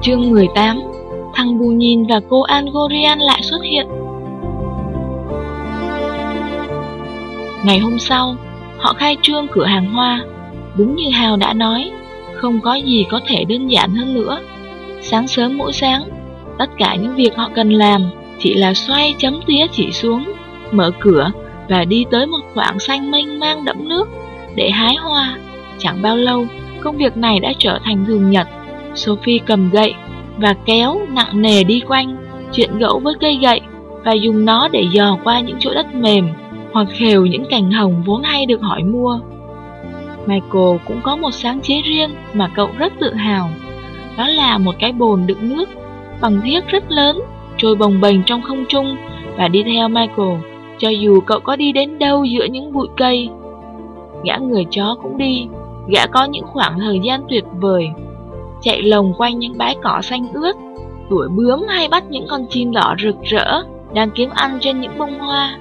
Chương 18. Thằng Bù Nhìn và cô Angorian lại xuất hiện. Ngày hôm sau, họ khai trương cửa hàng hoa. Đúng như Hao đã nói, không có gì có thể đơn giản hơn nữa. Sáng sớm mỗi sáng, tất cả những việc họ cần làm chỉ là xoay chấm tía chỉ xuống, mở cửa và đi tới một khoảng xanh mênh mang đẫm nước để hái hoa. Chẳng bao lâu, công việc này đã trở thành thường nhật. Sophie cầm gậy và kéo nặng nề đi quanh, chuyện gẫu với cây gậy và dùng nó để dò qua những chỗ đất mềm hoặc khều những cành hồng vốn hay được hỏi mua. Michael cũng có một sáng chế riêng mà cậu rất tự hào. Đó là một cái bồn đựng nước bằng thiếc rất lớn, trôi bồng bềnh trong không trung và đi theo Michael cho dù cậu có đi đến đâu giữa những bụi cây. Gã người chó cũng đi. Gã có những khoảng thời gian tuyệt vời, chạy lồng quanh những bãi cỏ xanh ướt, đuổi bướm hay bắt những con chim đỏ rực rỡ đang kiếm ăn trên những bông hoa.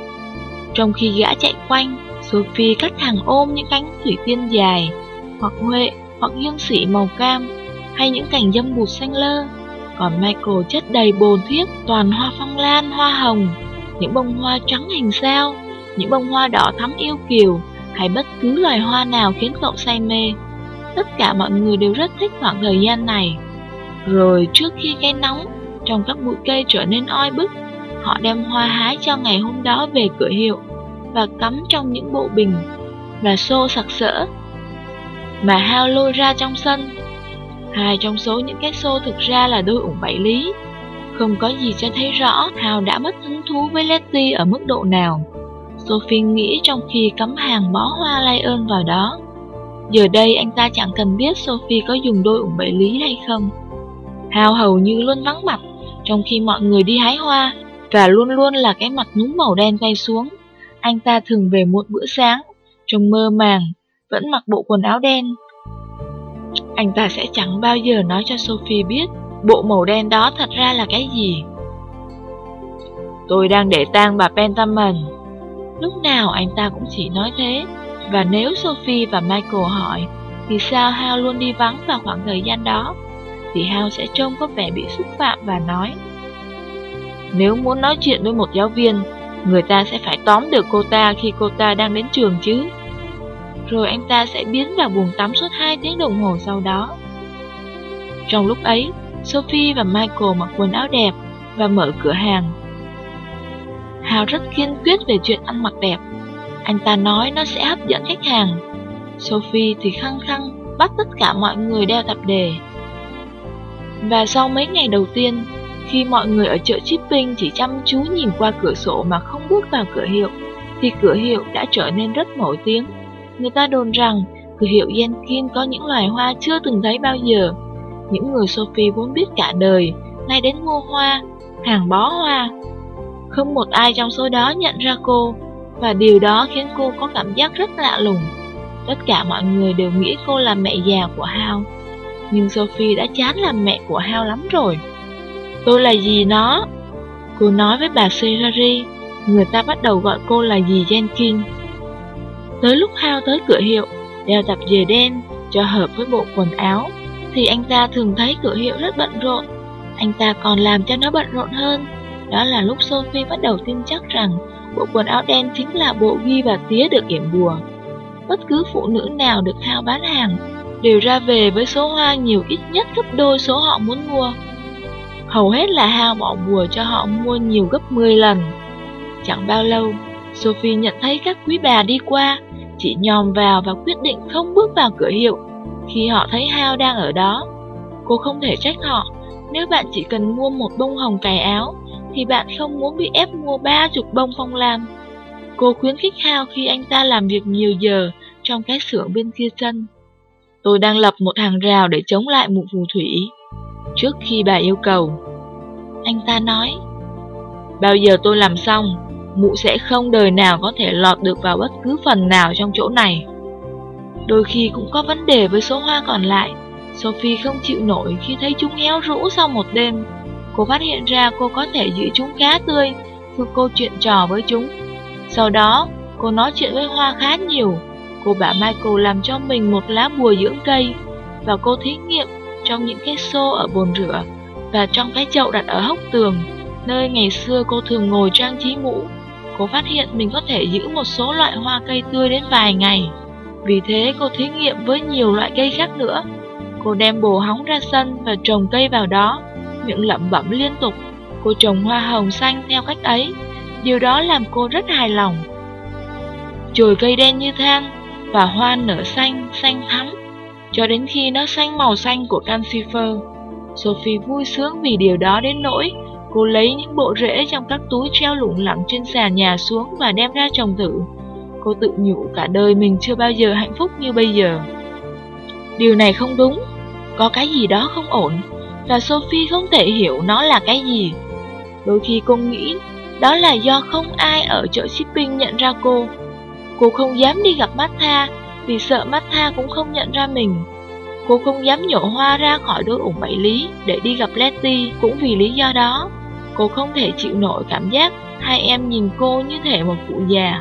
Trong khi gã chạy quanh, Sophie cắt hàng ôm những cánh thủy tiên dài, hoặc huệ, hoặc dương xỉ màu cam, hay những cành dâm bụt xanh lơ. Còn Michael chất đầy bồn thiếc toàn hoa phong lan, hoa hồng, những bông hoa trắng hình sao, những bông hoa đỏ thắm yêu kiều, hay bất cứ loài hoa nào khiến cậu say mê. Tất cả mọi người đều rất thích khoảng thời gian này. Rồi trước khi cái nóng trong các bụi cây trở nên oi bức, họ đem hoa hái cho ngày hôm đó về cửa hiệu và cắm trong những bộ bình và xô sặc sỡ mà Hao lôi ra trong sân. Hai trong số những cái xô thực ra là đôi ủng bảy lý. Không có gì cho thấy rõ Hao đã mất hứng thú với Letty ở mức độ nào. Sophie nghĩ trong khi cắm hàng bó hoa lay ơn vào đó. Giờ đây anh ta chẳng cần biết Sophie có dùng đôi ủng bảy lý hay không. Hao hầu như luôn vắng mặt trong khi mọi người đi hái hoa, và luôn luôn là cái mặt núm màu đen quay xuống. Anh ta thường về muộn bữa sáng, trông mơ màng, vẫn mặc bộ quần áo đen. Anh ta sẽ chẳng bao giờ nói cho Sophie biết bộ màu đen đó thật ra là cái gì. Tôi đang để tang bà Pentman. Lúc nào anh ta cũng chỉ nói thế. Và nếu Sophie và Michael hỏi thì sao Hao luôn đi vắng vào khoảng thời gian đó, thì Hao sẽ trông có vẻ bị xúc phạm và nói: nếu muốn nói chuyện với một giáo viên, người ta sẽ phải tóm được cô ta khi cô ta đang đến trường chứ. Rồi anh ta sẽ biến vào buồng tắm suốt 2 tiếng đồng hồ sau đó. Trong lúc ấy, Sophie và Michael mặc quần áo đẹp và mở cửa hàng. Hao rất kiên quyết về chuyện ăn mặc đẹp. Anh ta nói nó sẽ hấp dẫn khách hàng. Sophie thì khăng khăng bắt tất cả mọi người đeo tạp dề. Và sau mấy ngày đầu tiên, khi mọi người ở chợ Chipping chỉ chăm chú nhìn qua cửa sổ mà không bước vào cửa hiệu, thì cửa hiệu đã trở nên rất nổi tiếng. Người ta đồn rằng cửa hiệu Jenkins có những loài hoa chưa từng thấy bao giờ. Những người Sophie vốn biết cả đời, nay đến mua hoa, hàng bó hoa. Không một ai trong số đó nhận ra cô, và điều đó khiến cô có cảm giác rất lạ lùng. Tất cả mọi người đều nghĩ cô là mẹ già của Hao. Nhưng Sophie đã chán làm mẹ của Hao lắm rồi. Tôi là dì nó, cô nói với bà Serrari. Người ta bắt đầu gọi cô là dì Jenkins. Tới lúc Hao tới cửa hiệu, đeo tạp dề đen cho hợp với bộ quần áo, thì anh ta thường thấy cửa hiệu rất bận rộn. Anh ta còn làm cho nó bận rộn hơn. Đó là lúc Sophie bắt đầu tin chắc rằng bộ quần áo đen chính là bộ ghi và tía được yểm bùa. Bất cứ phụ nữ nào được Hao bán hàng đều ra về với số hoa nhiều ít nhất gấp đôi số họ muốn mua. Hầu hết là Hao bỏ bùa cho họ mua nhiều gấp 10 lần. Chẳng bao lâu, Sophie nhận thấy các quý bà đi qua, chỉ nhòm vào và quyết định không bước vào cửa hiệu khi họ thấy Hao đang ở đó. Cô không thể trách họ. Nếu bạn chỉ cần mua một bông hồng cài áo, thì bạn không muốn bị ép mua 30 bông phong lan. Cô khuyến khích Hao khi anh ta làm việc nhiều giờ trong cái xưởng bên kia sân. Tôi đang lập một hàng rào để chống lại mụ phù thủy. Trước khi bà yêu cầu, anh ta nói: bao giờ tôi làm xong, mụ sẽ không đời nào có thể lọt được vào bất cứ phần nào trong chỗ này. Đôi khi cũng có vấn đề với số hoa còn lại. Sophie không chịu nổi khi thấy chúng héo rũ sau một đêm. Cô phát hiện ra cô có thể giữ chúng khá tươi khi cô chuyện trò với chúng. Sau đó, cô nói chuyện với hoa khá nhiều. Cô bảo Michael làm cho mình một lá bùa dưỡng cây, và cô thí nghiệm trong những cái xô ở bồn rửa và trong cái chậu đặt ở hốc tường, nơi ngày xưa cô thường ngồi trang trí mũ. Cô phát hiện mình có thể giữ một số loại hoa cây tươi đến vài ngày. Vì thế cô thí nghiệm với nhiều loại cây khác nữa. Cô đem bồ hóng ra sân và trồng cây vào đó, miệng lẩm bẩm liên tục. Cô trồng hoa hồng xanh theo cách ấy. Điều đó làm cô rất hài lòng. Chồi cây đen như than và hoa nở xanh, xanh thắm, cho đến khi nó xanh màu xanh của Cansifer. Sophie vui sướng vì điều đó đến nỗi cô lấy những bộ rễ trong các túi treo lủng lẳng trên sàn nhà xuống và đem ra trồng thử. Cô tự nhủ cả đời mình chưa bao giờ hạnh phúc như bây giờ. Điều này không đúng, có cái gì đó không ổn, và Sophie không thể hiểu nó là cái gì. Đôi khi cô nghĩ đó là do không ai ở chợ shipping nhận ra cô. Cô không dám đi gặp Martha vì sợ Martha cũng không nhận ra mình. Cô không dám nhổ hoa ra khỏi đôi ủng bảy lý để đi gặp Letty cũng vì lý do đó. Cô không thể chịu nổi cảm giác hai em nhìn cô như thể một cụ già.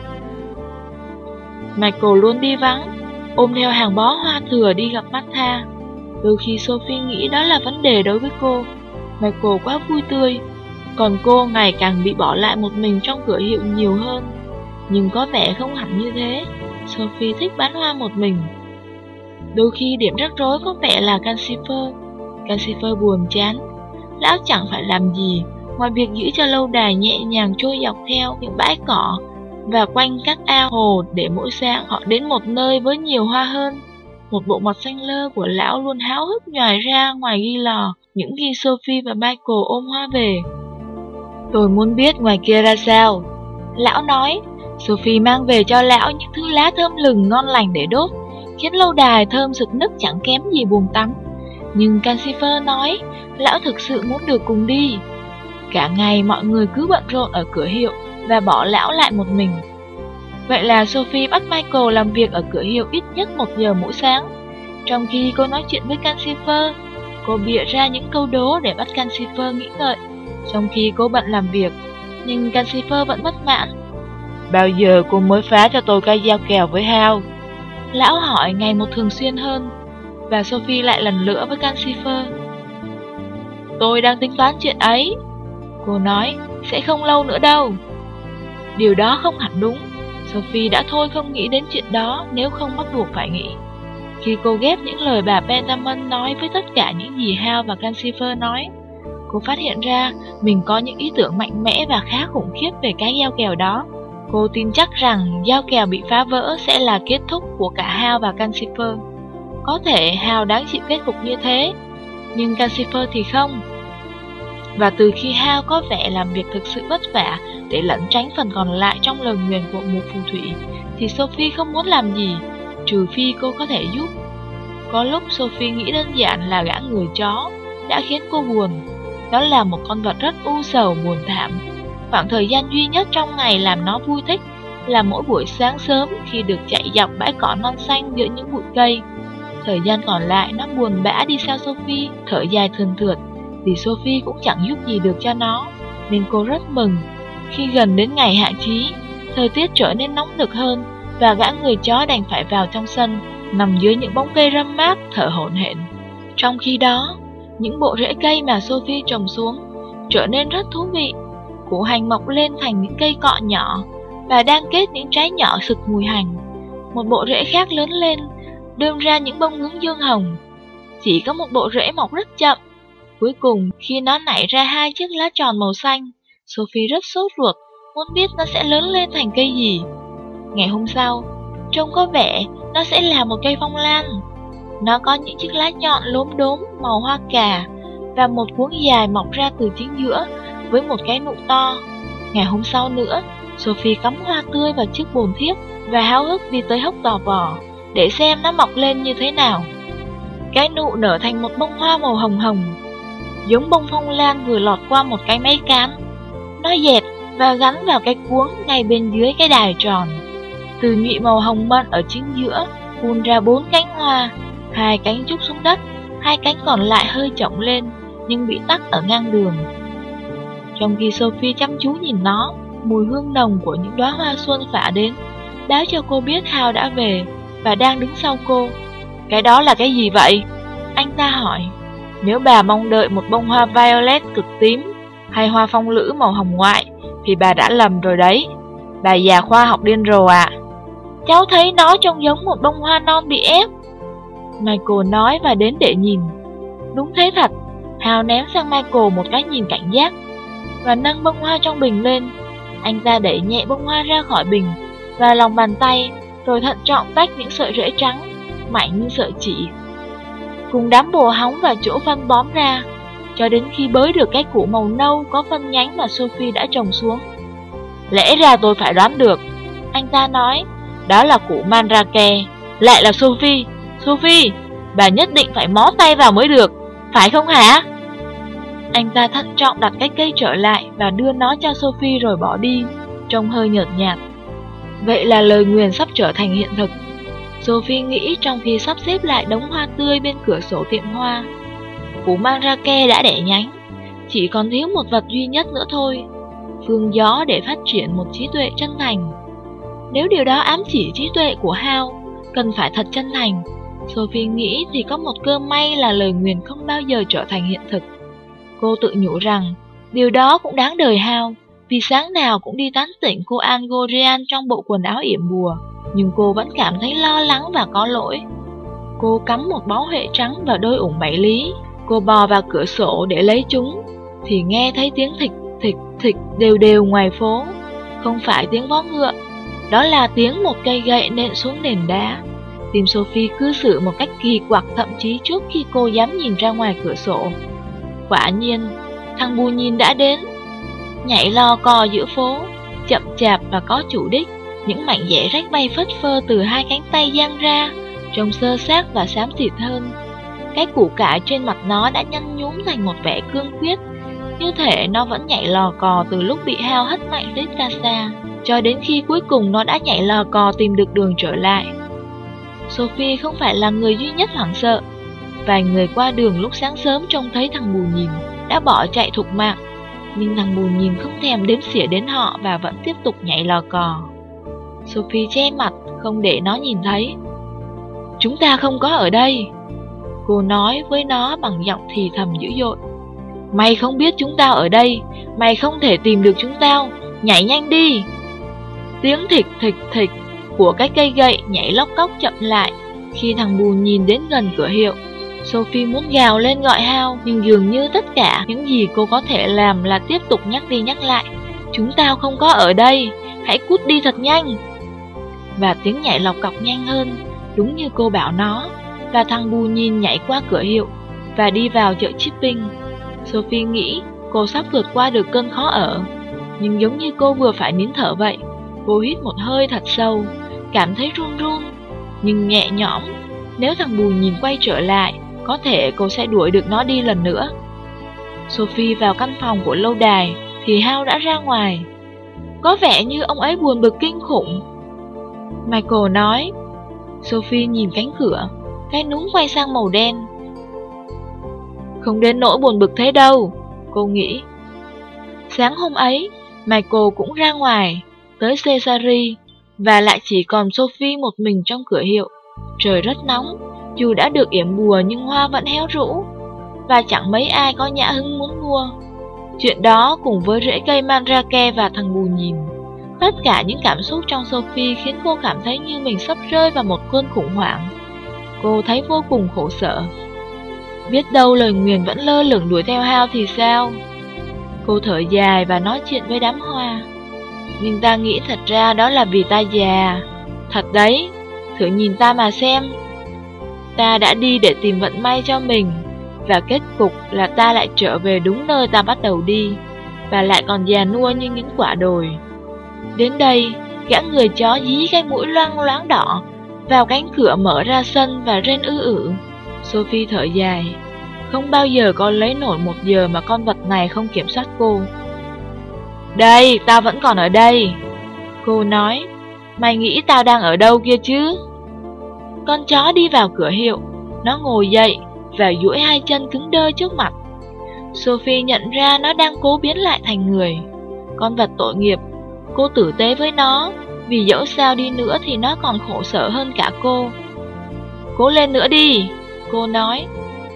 Michael luôn đi vắng, ôm theo hàng bó hoa thừa đi gặp Martha. Đôi khi Sophie nghĩ đó là vấn đề đối với cô. Michael quá vui tươi, còn cô ngày càng bị bỏ lại một mình trong cửa hiệu nhiều hơn. Nhưng có vẻ không hẳn như thế. Sophie thích bán hoa một mình. Đôi khi điểm rắc rối có vẻ là Cansifer. Cansifer buồn chán. Lão chẳng phải làm gì ngoài việc giữ cho lâu đài nhẹ nhàng trôi dọc theo những bãi cỏ và quanh các ao hồ, để mỗi sáng họ đến một nơi với nhiều hoa hơn. Một bộ mặt xanh lơ của lão luôn háo hức nhòi ra ngoài ghi lò những khi Sophie và Michael ôm hoa về. Tôi muốn biết ngoài kia ra sao, lão nói. Sophie mang về cho lão những thứ lá thơm lừng ngon lành để đốt, khiến lâu đài thơm sực nức chẳng kém gì buồng tắm. Nhưng Cansifer nói lão thực sự muốn được cùng đi. Cả ngày mọi người cứ bận rộn ở cửa hiệu và bỏ lão lại một mình. Vậy là Sophie bắt Michael làm việc ở cửa hiệu ít nhất 1 giờ mỗi sáng. Trong khi cô nói chuyện với Cansifer, cô bịa ra những câu đố để bắt Cansifer nghĩ ngợi, trong khi cô bận làm việc. Nhưng Cansifer vẫn bất mãn. Bao giờ cô mới phá cho tôi cây dao kèo với Hal? Lão hỏi ngày một thường xuyên hơn. Và Sophie lại lần nữa với Cansifer. Tôi đang tính toán chuyện ấy. Cô nói, sẽ không lâu nữa đâu. Điều đó không hẳn đúng. Sophie đã thôi không nghĩ đến chuyện đó nếu không bắt buộc phải nghĩ. Khi cô ghép những lời bà Pentamon nói với tất cả những gì Hal và Cansifer nói, cô phát hiện ra mình có những ý tưởng mạnh mẽ và khá khủng khiếp về cái giao kèo đó. Cô tin chắc rằng giao kèo bị phá vỡ sẽ là kết thúc của cả Hal và Cansifer. Có thể Hal đáng chịu kết cục như thế, nhưng Cansifer thì không. Và từ khi Hal có vẻ làm việc thực sự vất vả để lẩn tránh phần còn lại trong lời nguyền của một phù thủy, thì Sophie không muốn làm gì, trừ phi cô có thể giúp. Có lúc Sophie nghĩ đơn giản là gã người chó đã khiến cô buồn. Đó là một con vật rất u sầu buồn thảm. Khoảng thời gian duy nhất trong ngày làm nó vui thích là mỗi buổi sáng sớm khi được chạy dọc bãi cỏ non xanh giữa những bụi cây. Thời gian còn lại nó buồn bã đi theo Sophie, thở dài thườn thượt, vì Sophie cũng chẳng giúp gì được cho nó. Nên cô rất mừng khi gần đến ngày hạ chí, thời tiết trở nên nóng nực hơn và gã người chó đành phải vào trong sân, nằm dưới những bóng cây râm mát thở hổn hển. Trong khi đó, những bộ rễ cây mà Sophie trồng xuống trở nên rất thú vị. Củ hành mọc lên thành những cây cọ nhỏ và đang kết những trái nhỏ sực mùi hành. Một bộ rễ khác lớn lên, đơm ra những bông hướng dương hồng. Chỉ có một bộ rễ mọc rất chậm. Cuối cùng, khi nó nảy ra 2 chiếc lá tròn màu xanh, Sophie rất sốt ruột, muốn biết nó sẽ lớn lên thành cây gì. Ngày hôm sau, trông có vẻ nó sẽ là một cây phong lan. Nó có những chiếc lá nhọn lốm đốm màu hoa cà và một cuống dài mọc ra từ chính giữa với một cái nụ to. Ngày hôm sau nữa, Sophie cắm hoa tươi vào chiếc bồn thiếc và háo hức đi tới hốc tò vò để xem nó mọc lên như thế nào. Cái nụ nở thành một bông hoa màu hồng hồng, giống bông phong lan vừa lọt qua một cái máy cán. Nó dẹt và gắn vào cái cuống ngay bên dưới cái đài tròn. Từ nhụy màu hồng mận ở chính giữa phun ra 4 cánh hoa, 2 cánh trúc xuống đất, 2 cánh còn lại hơi chổng lên nhưng bị tắc ở ngang đường. Trong khi Sophie chăm chú nhìn nó, mùi hương nồng của những đóa hoa xuân phả đến, báo cho cô biết Hal đã về và đang đứng sau cô. Cái đó là cái gì vậy? Anh ta hỏi, nếu bà mong đợi một bông hoa violet cực tím hay hoa phong lữ màu hồng ngoại thì bà đã lầm rồi đấy. Bà già khoa học điên rồ ạ. Cháu thấy nó trông giống một bông hoa non bị ép, Michael nói và đến để nhìn. Đúng thế thật. Hal ném sang Michael một cái nhìn cảnh giác và nâng bông hoa trong bình lên. Anh ta đẩy nhẹ bông hoa ra khỏi bình và lòng bàn tay, rồi thận trọng tách những sợi rễ trắng mạnh như sợi chỉ cùng đám bồ hóng và chỗ phân bón ra, cho đến khi bới được cái củ màu nâu có phân nhánh mà Sophie đã trồng xuống. Lẽ ra tôi phải đoán được, anh ta nói, đó là củ mandrake. Lại là Sophie. Sophie, bà nhất định phải mó tay vào mới được, phải không hả? Anh ta thận trọng đặt cái cây trở lại và đưa nó cho Sophie rồi bỏ đi, trông hơi nhợt nhạt. Vậy là lời nguyền sắp trở thành hiện thực, Sophie nghĩ trong khi sắp xếp lại đống hoa tươi bên cửa sổ tiệm hoa. Củ mandrake đã đẻ nhánh, chỉ còn thiếu một vật duy nhất nữa thôi, phương gió để phát triển một trí tuệ chân thành. Nếu điều đó ám chỉ trí tuệ của Hal cần phải thật chân thành, Sophie nghĩ thì có một cơ may là lời nguyền không bao giờ trở thành hiện thực. Cô tự nhủ rằng điều đó cũng đáng đời Hal, vì sáng nào cũng đi tán tỉnh cô Angorian trong bộ quần áo yểm bùa, nhưng cô vẫn cảm thấy lo lắng và có lỗi. Cô cắm một bó huệ trắng vào đôi ủng 7 lý. Cô bò vào cửa sổ để lấy chúng, thì nghe thấy tiếng thịch thịch thịch đều đều ngoài phố. Không phải tiếng vó ngựa, đó là tiếng một cây gậy nện xuống nền đá. Tim Sophie cư xử một cách kỳ quặc, thậm chí trước khi cô dám nhìn ra ngoài cửa sổ. Quả nhiên, thằng bù nhìn đã đến, nhảy lò cò giữa phố, chậm chạp và có chủ đích. Những mảnh giẻ rách bay phất phơ từ hai cánh tay giang ra, trông xơ xác và xám thịt hơn. Cái củ cải trên mặt nó đã nhăn nhúm thành một vẻ cương quyết, như thể nó vẫn nhảy lò cò từ lúc bị Hal hất mạnh đến Casa, cho đến khi cuối cùng nó đã nhảy lò cò tìm được đường trở lại. Sophie không phải là người duy nhất hoảng sợ. Vài người qua đường lúc sáng sớm trông thấy thằng bù nhìn đã bỏ chạy thục mạng, nhưng thằng bù nhìn không thèm đếm xỉa đến họ và vẫn tiếp tục nhảy lò cò. Sophie che mặt, không để nó nhìn thấy. Chúng ta không có ở đây, cô nói với nó bằng giọng thì thầm dữ dội. Mày không biết chúng tao ở đây, mày không thể tìm được chúng tao, nhảy nhanh đi. Tiếng thịch thịch thịch của cái cây gậy nhảy lóc cóc chậm lại khi thằng bù nhìn đến gần cửa hiệu. Sophie muốn gào lên gọi Hal, nhưng dường như tất cả những gì cô có thể làm là tiếp tục nhắc đi nhắc lại. Chúng tao không có ở đây, hãy cút đi thật nhanh. Và tiếng nhảy lọc cọc nhanh hơn, đúng như cô bảo nó, và thằng bù nhìn nhảy qua cửa hiệu và đi vào chợ Chipping. Sophie nghĩ cô sắp vượt qua được cơn khó ở, nhưng giống như cô vừa phải nín thở vậy. Cô hít một hơi thật sâu, cảm thấy run run, nhưng nhẹ nhõm. Nếu thằng bù nhìn quay trở lại, có thể cô sẽ đuổi được nó đi lần nữa. Sophie vào căn phòng của lâu đài thì Hal đã ra ngoài. Có vẻ như ông ấy buồn bực kinh khủng, Michael nói. Sophie nhìn cánh cửa, cái núm quay sang màu đen. Không đến nỗi buồn bực thế đâu, cô nghĩ. Sáng hôm ấy, Michael cũng ra ngoài, tới Caesarea, và lại chỉ còn Sophie một mình trong cửa hiệu. Trời rất nóng, dù đã được yểm bùa nhưng hoa vẫn héo rũ, và chẳng mấy ai có nhã hứng muốn mua. Chuyện đó cùng với rễ cây mandrake và thằng bù nhìn, tất cả những cảm xúc trong Sophie khiến cô cảm thấy như mình sắp rơi vào một cơn khủng hoảng. Cô thấy vô cùng khổ sở. Biết đâu lời nguyền vẫn lơ lửng đuổi theo Hal thì sao? Cô thở dài và nói chuyện với đám hoa. Nhưng ta nghĩ thật ra đó là vì ta già. Thật đấy, thử nhìn ta mà xem. Ta đã đi để tìm vận may cho mình, và kết cục là ta lại trở về đúng nơi ta bắt đầu đi, và lại còn già nua như những quả đồi. Đến đây, gã người chó dí cái mũi loang loáng đỏ vào cánh cửa mở ra sân và rên ư ử. Sophie thở dài. Không bao giờ có lấy nổi 1 giờ mà con vật này không kiểm soát cô. Đây, tao vẫn còn ở đây, cô nói. Mày nghĩ tao đang ở đâu kia chứ? Con chó đi vào cửa hiệu. Nó ngồi dậy và duỗi 2 chân cứng đơ trước mặt. Sophie nhận ra nó đang cố biến lại thành người. Con vật tội nghiệp. Cô tử tế với nó, vì dẫu sao đi nữa thì nó còn khổ sở hơn cả cô. Cố lên nữa đi, cô nói.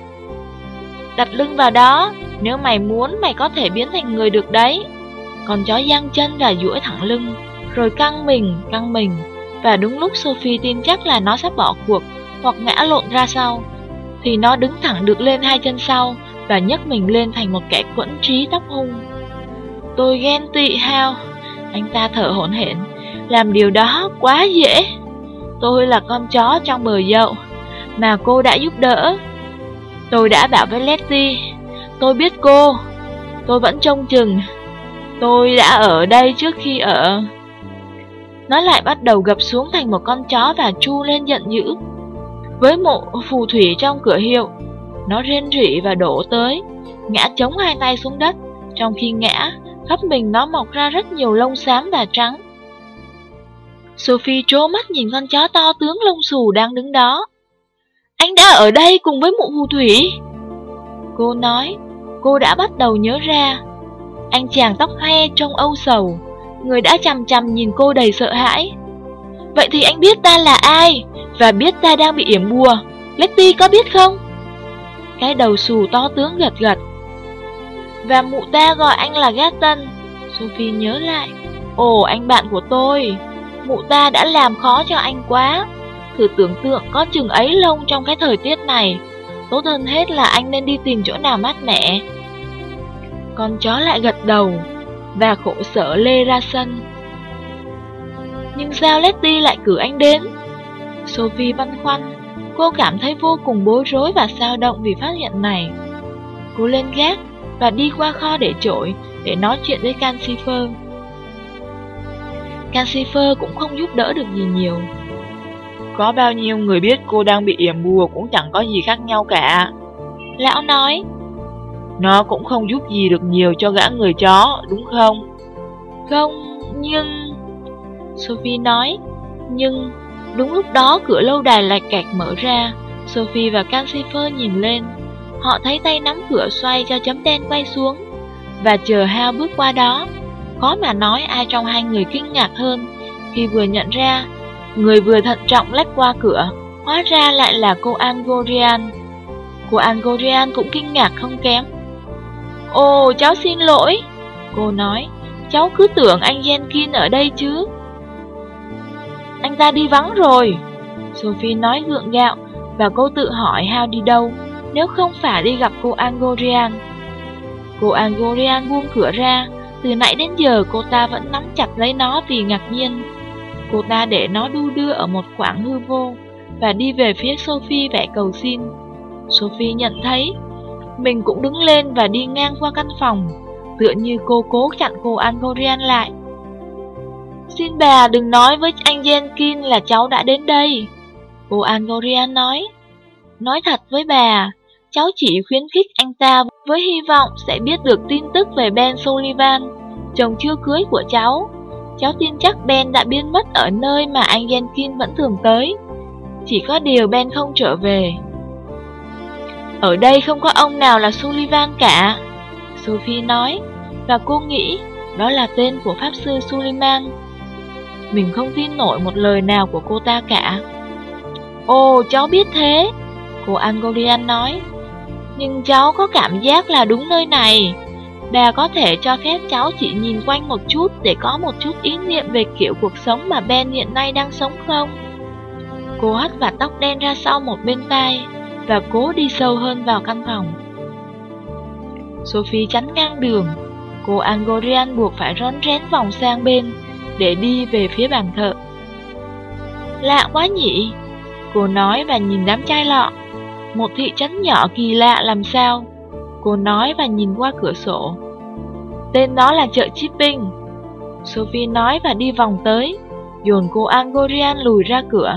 đặt lưng vào đó, nếu mày muốn mày có thể biến thành người được đấy. Con chó giang chân và duỗi thẳng lưng, rồi căng mình, và đúng lúc Sophie tin chắc là nó sắp bỏ cuộc hoặc ngã lộn ra sau, thì nó đứng thẳng được lên hai chân sau và nhấc mình lên thành một kẻ quẫn trí tóc hung. Tôi ghen tị Hal, anh ta thở hổn hển, làm điều đó quá dễ. Tôi là con chó trong bờ dậu mà cô đã giúp đỡ. Tôi đã bảo với Letty, tôi biết cô, tôi vẫn trông chừng, tôi đã ở đây trước khi ở. Nó lại bắt đầu gập xuống thành một con chó và tru lên giận dữ. Với một phù thủy trong cửa hiệu, nó rên rỉ và đổ tới, ngã chống hai tay xuống đất. Trong khi ngã, khắp mình nó mọc ra rất nhiều lông xám và trắng. Sophie trố mắt nhìn con chó to tướng lông xù đang đứng đó. Anh đã ở đây cùng với mụ phù thủy. Cô nói, cô đã bắt đầu nhớ ra. Anh chàng tóc hoe trông âu sầu, người đã chằm chằm nhìn cô đầy sợ hãi. Vậy thì anh biết ta là ai, và biết ta đang bị yểm bùa. Letty có biết không? Cái đầu xù to tướng gật gật. Và mụ ta gọi anh là Gatton. Sophie nhớ lại. Ồ, anh bạn của tôi. Mụ ta đã làm khó cho anh quá. Thử tưởng tượng có chừng ấy lông trong cái thời tiết này. Tốt hơn hết là anh nên đi tìm chỗ nào mát mẻ. Con chó lại gật đầu và khổ sở lê ra sân. Nhưng sao Letty lại cử anh đến? Sophie băn khoăn. Cô cảm thấy vô cùng bối rối và xao động vì phát hiện này. Cô lên gác và đi qua kho để trội để nói chuyện với Calcifer. Calcifer cũng không giúp đỡ được gì nhiều. Có bao nhiêu người biết cô đang bị yểm bùa cũng chẳng có gì khác nhau cả. Lão nói. Nó cũng không giúp gì được nhiều cho gã người chó, đúng không? Không, nhưng... Sophie nói. Nhưng... Đúng lúc đó cửa lâu đài lạch cạch mở ra. Sophie và Calcifer nhìn lên. Họ thấy tay nắm cửa xoay cho chấm đen quay xuống. Và chờ Hal bước qua đó. Khó mà nói ai trong hai người kinh ngạc hơn khi vừa nhận ra người vừa thận trọng lách qua cửa hóa ra lại là cô Angorian. Cô Angorian cũng kinh ngạc không kém. Ồ, cháu xin lỗi. Cô nói, cháu cứ tưởng anh Jenkins ở đây chứ. Anh ta đi vắng rồi. Sophie nói gượng gạo. Và cô tự hỏi Hal đi đâu nếu không phải đi gặp cô Angorian. Cô Angorian buông cửa ra. Từ nãy đến giờ cô ta vẫn nắm chặt lấy nó vì ngạc nhiên. Cô ta để nó đu đưa ở một khoảng hư vô và đi về phía Sophie vẻ cầu xin. Sophie nhận thấy mình cũng đứng lên và đi ngang qua căn phòng, tựa như cô cố chặn cô Angorian lại. Xin bà đừng nói với anh Jenkins là cháu đã đến đây. Cô Angorian nói. Nói thật với bà, cháu chỉ khuyến khích anh ta với hy vọng sẽ biết được tin tức về Ben Sullivan, chồng chưa cưới của cháu. Cháu tin chắc Ben đã biến mất ở nơi mà anh Jenkins vẫn thường tới. Chỉ có điều Ben không trở về. Ở đây không có ông nào là Sullivan cả, Sophie nói, và cô nghĩ đó là tên của Pháp sư Suleiman. Mình không tin nổi một lời nào của cô ta cả. Ồ, cháu biết thế, cô Angorian nói. Nhưng cháu có cảm giác là đúng nơi này. Bà có thể cho phép cháu chỉ nhìn quanh một chút để có một chút ý niệm về kiểu cuộc sống mà Ben hiện nay đang sống không? Cô hất vạt tóc đen ra sau một bên tai và cố đi sâu hơn vào căn phòng. Sophie chắn ngang đường. Cô Angorian buộc phải rón rén vòng sang bên để đi về phía bàn thờ. Lạ quá nhỉ? Cô nói và nhìn đám chai lọ. Một thị trấn nhỏ kỳ lạ làm sao? Cô nói và nhìn qua cửa sổ. Tên nó là chợ Chipping. Sophie nói và đi vòng tới, dồn cô Angorian lùi ra cửa.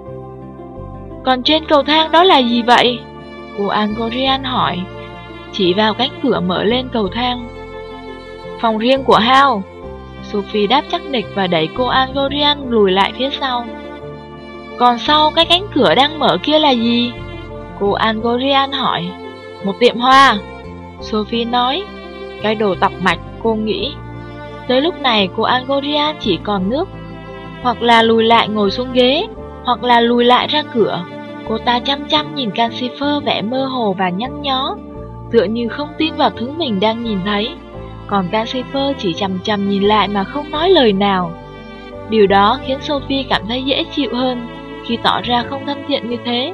Còn trên cầu thang đó là gì vậy? Cô Angorian hỏi, chỉ vào cánh cửa mở lên cầu thang. Phòng riêng của Hal. Sophie đáp chắc nịch và đẩy cô Angorian lùi lại phía sau. Còn sau cái cánh cửa đang mở kia là gì? Cô Angorian hỏi. Một tiệm hoa. Sophie nói. Cái đồ tọc mạch, cô nghĩ. Tới lúc này cô Angorian chỉ còn nước. Hoặc là lùi lại ngồi xuống ghế, hoặc là lùi lại ra cửa. Cô ta chăm chăm nhìn Calcifer vẻ mơ hồ và nhăn nhó. tựa như không tin vào thứ mình đang nhìn thấy. Còn Calcifer chỉ chằm chằm nhìn lại mà không nói lời nào. Điều đó khiến Sophie cảm thấy dễ chịu hơn khi tỏ ra không thân thiện như thế.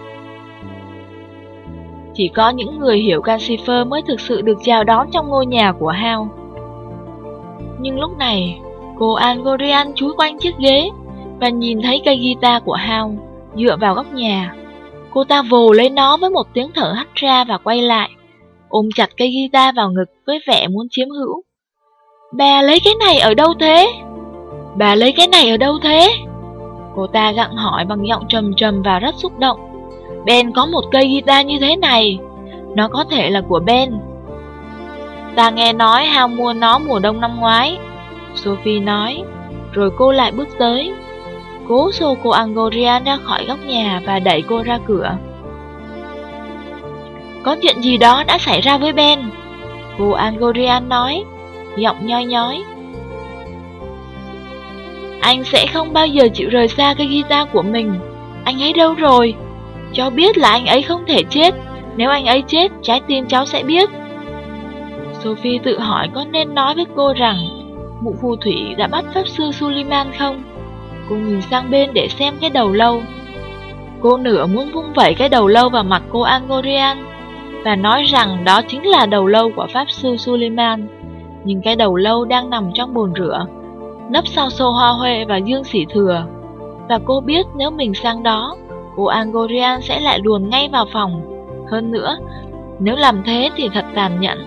Chỉ có những người hiểu Calcifer mới thực sự được chào đón trong ngôi nhà của Hal. Nhưng lúc này, cô Angorian chúi quanh chiếc ghế và nhìn thấy cây guitar của Hal dựa vào góc nhà. Cô ta vồ lấy nó với một tiếng thở hắt ra và quay lại, ôm chặt cây guitar vào ngực với vẻ muốn chiếm hữu. Bà lấy cái này ở đâu thế? Bà lấy cái này ở đâu thế? Cô ta gặng hỏi bằng giọng trầm trầm và rất xúc động. Ben có một cây guitar như thế này. Nó có thể là của Ben. Ta nghe nói Hal mua nó mùa đông năm ngoái, Sophie nói. Rồi cô lại bước tới, cố xô cô Angorian ra khỏi góc nhà và đẩy cô ra cửa. Có chuyện gì đó đã xảy ra với Ben, cô Angorian nói, giọng nhoi nhói. Anh sẽ không bao giờ chịu rời xa cây guitar của mình. Anh ấy đâu rồi? Cháu biết là anh ấy không thể chết. Nếu anh ấy chết, trái tim cháu sẽ biết. Sophie tự hỏi có nên nói với cô rằng mụ phù thủy đã bắt pháp sư Suleiman không? Cô nhìn sang bên để xem cái đầu lâu. Cô nửa muốn vung vẩy cái đầu lâu vào mặt cô Angorian và nói rằng đó chính là đầu lâu của pháp sư Suleiman. Nhưng cái đầu lâu đang nằm trong bồn rửa, nấp sau xô hoa huệ và dương xỉ thừa. Và cô biết nếu mình sang đó, cô Angorian sẽ lại luồn ngay vào phòng. Hơn nữa, nếu làm thế thì thật tàn nhẫn.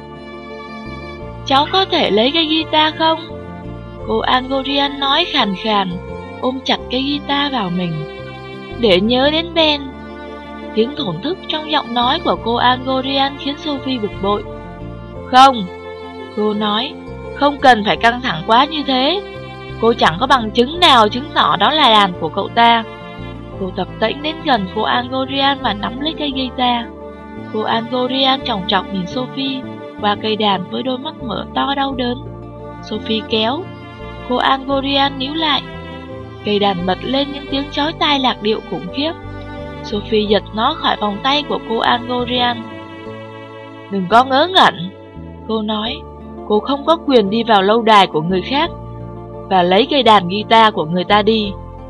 Cháu có thể lấy cái guitar không? Cô Angorian nói khàn khàn, ôm chặt cái guitar vào mình. Để nhớ đến Ben. Tiếng thổn thức trong giọng nói của cô Angorian khiến Sophie bực bội. Không, cô nói, không cần phải căng thẳng quá như thế. Cô chẳng có bằng chứng nào chứng tỏ đó là đàn của cậu ta. Cô tập tễnh đến gần cô Angorian và nắm lấy cây guitar. Cô Angorian chòng chọc nhìn Sophie qua cây đàn với đôi mắt mở to đau đớn. Sophie kéo. Cô Angorian níu lại. Cây đàn bật lên những tiếng chói tai lạc điệu khủng khiếp. Sophie giật nó khỏi vòng tay của cô Angorian. Đừng có ngớ ngẩn, cô nói. Cô không có quyền đi vào lâu đài của người khác và lấy cây đàn guitar của người ta đi.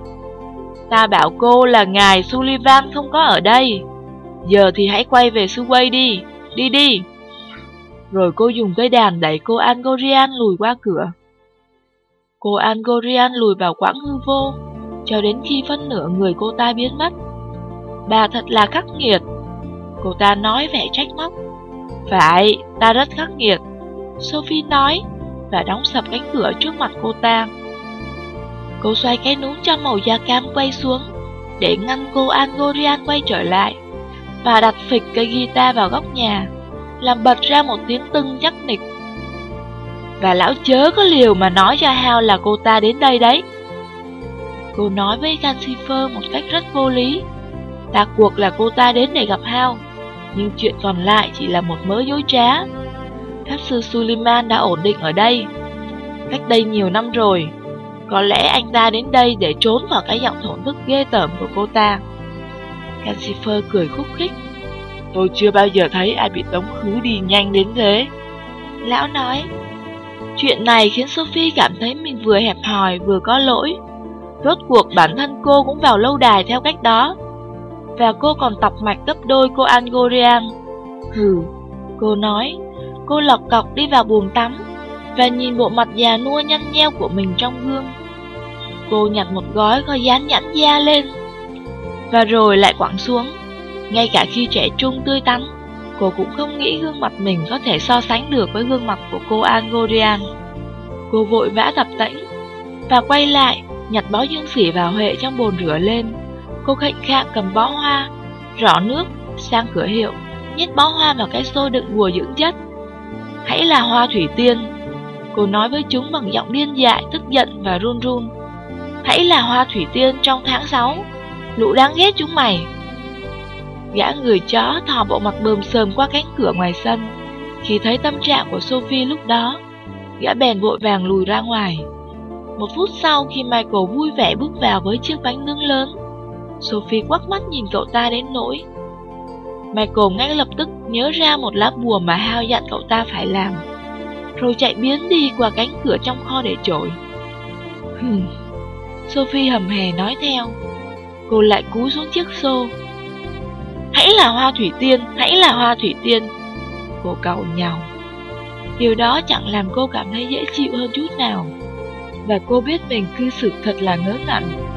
Ta bảo cô là ngài Sullivan không có ở đây. Giờ thì hãy quay về Subway đi. Đi đi. Rồi cô dùng cây đàn đẩy cô Angorian lùi qua cửa. Cô Angorian lùi vào quãng hư vô cho đến khi phân nửa người cô ta biến mất. Bà thật là khắc nghiệt, cô ta nói vẻ trách móc. Phải, ta rất khắc nghiệt, Sophie nói và đóng sập cánh cửa trước mặt cô ta. Cô xoay cái núm cho màu da cam quay xuống để ngăn cô Angorian quay trở lại và đặt phịch cây guitar vào góc nhà, làm bật ra một tiếng tưng chắc nịch. Và lão chớ có liều mà nói cho Hal là cô ta đến đây đấy. Cô nói với Calcifer một cách rất vô lý. Đại cuộc là cô ta đến để gặp Hal, nhưng chuyện còn lại chỉ là một mớ dối trá. Pháp sư Suleiman đã ổn định ở đây cách đây nhiều năm rồi. Có lẽ anh ta đến đây để trốn vào cái giọng thổn thức ghê tởm của cô ta. Calcifer cười khúc khích. Tôi chưa bao giờ thấy ai bị tống khứ đi nhanh đến thế. Lão nói. Chuyện này khiến Sophie cảm thấy mình vừa hẹp hòi vừa có lỗi. Rốt cuộc bản thân cô cũng vào lâu đài theo cách đó, và cô còn tọc mạch gấp đôi cô Angorian. Hừ, cô nói. Cô lọc cọc đi vào buồng tắm và nhìn bộ mặt già nua nhăn nheo của mình trong gương. Cô nhặt một gói có dán nhãn da lên và rồi lại quẳng xuống. Ngay cả khi trẻ trung tươi tắn, cô cũng không nghĩ gương mặt mình có thể so sánh được với gương mặt của cô Angorian. Cô vội vã tập tễnh và quay lại nhặt bó dương xỉ và huệ trong bồn rửa lên. Cô khệnh khạng cầm bó hoa, rỏ nước sang cửa hiệu, nhét bó hoa vào cái xô đựng bùa dưỡng chất. Hãy là hoa thủy tiên, cô nói với chúng bằng giọng điên dại, tức giận và run run. Hãy là hoa thủy tiên trong tháng 6, lũ đáng ghét chúng mày. Gã người chó thò bộ mặt bờm sờm qua cánh cửa ngoài sân. Khi thấy tâm trạng của Sophie lúc đó, gã bèn vội vàng lùi ra ngoài. Một phút sau, khi Michael vui vẻ bước vào với chiếc bánh nướng lớn, Sophie quắc mắt nhìn cậu ta đến nỗi Michael ngay lập tức nhớ ra một lá bùa mà Hal dặn cậu ta phải làm, rồi chạy biến đi qua cánh cửa trong kho để trội. Sophie hầm hè nói theo. Cô lại cúi xuống chiếc xô. Hãy là hoa thủy tiên, hãy là hoa thủy tiên, cô cầu nhau. Điều đó chẳng làm cô cảm thấy dễ chịu hơn chút nào, và cô biết mình cư xử thật là ngớ ngẩn.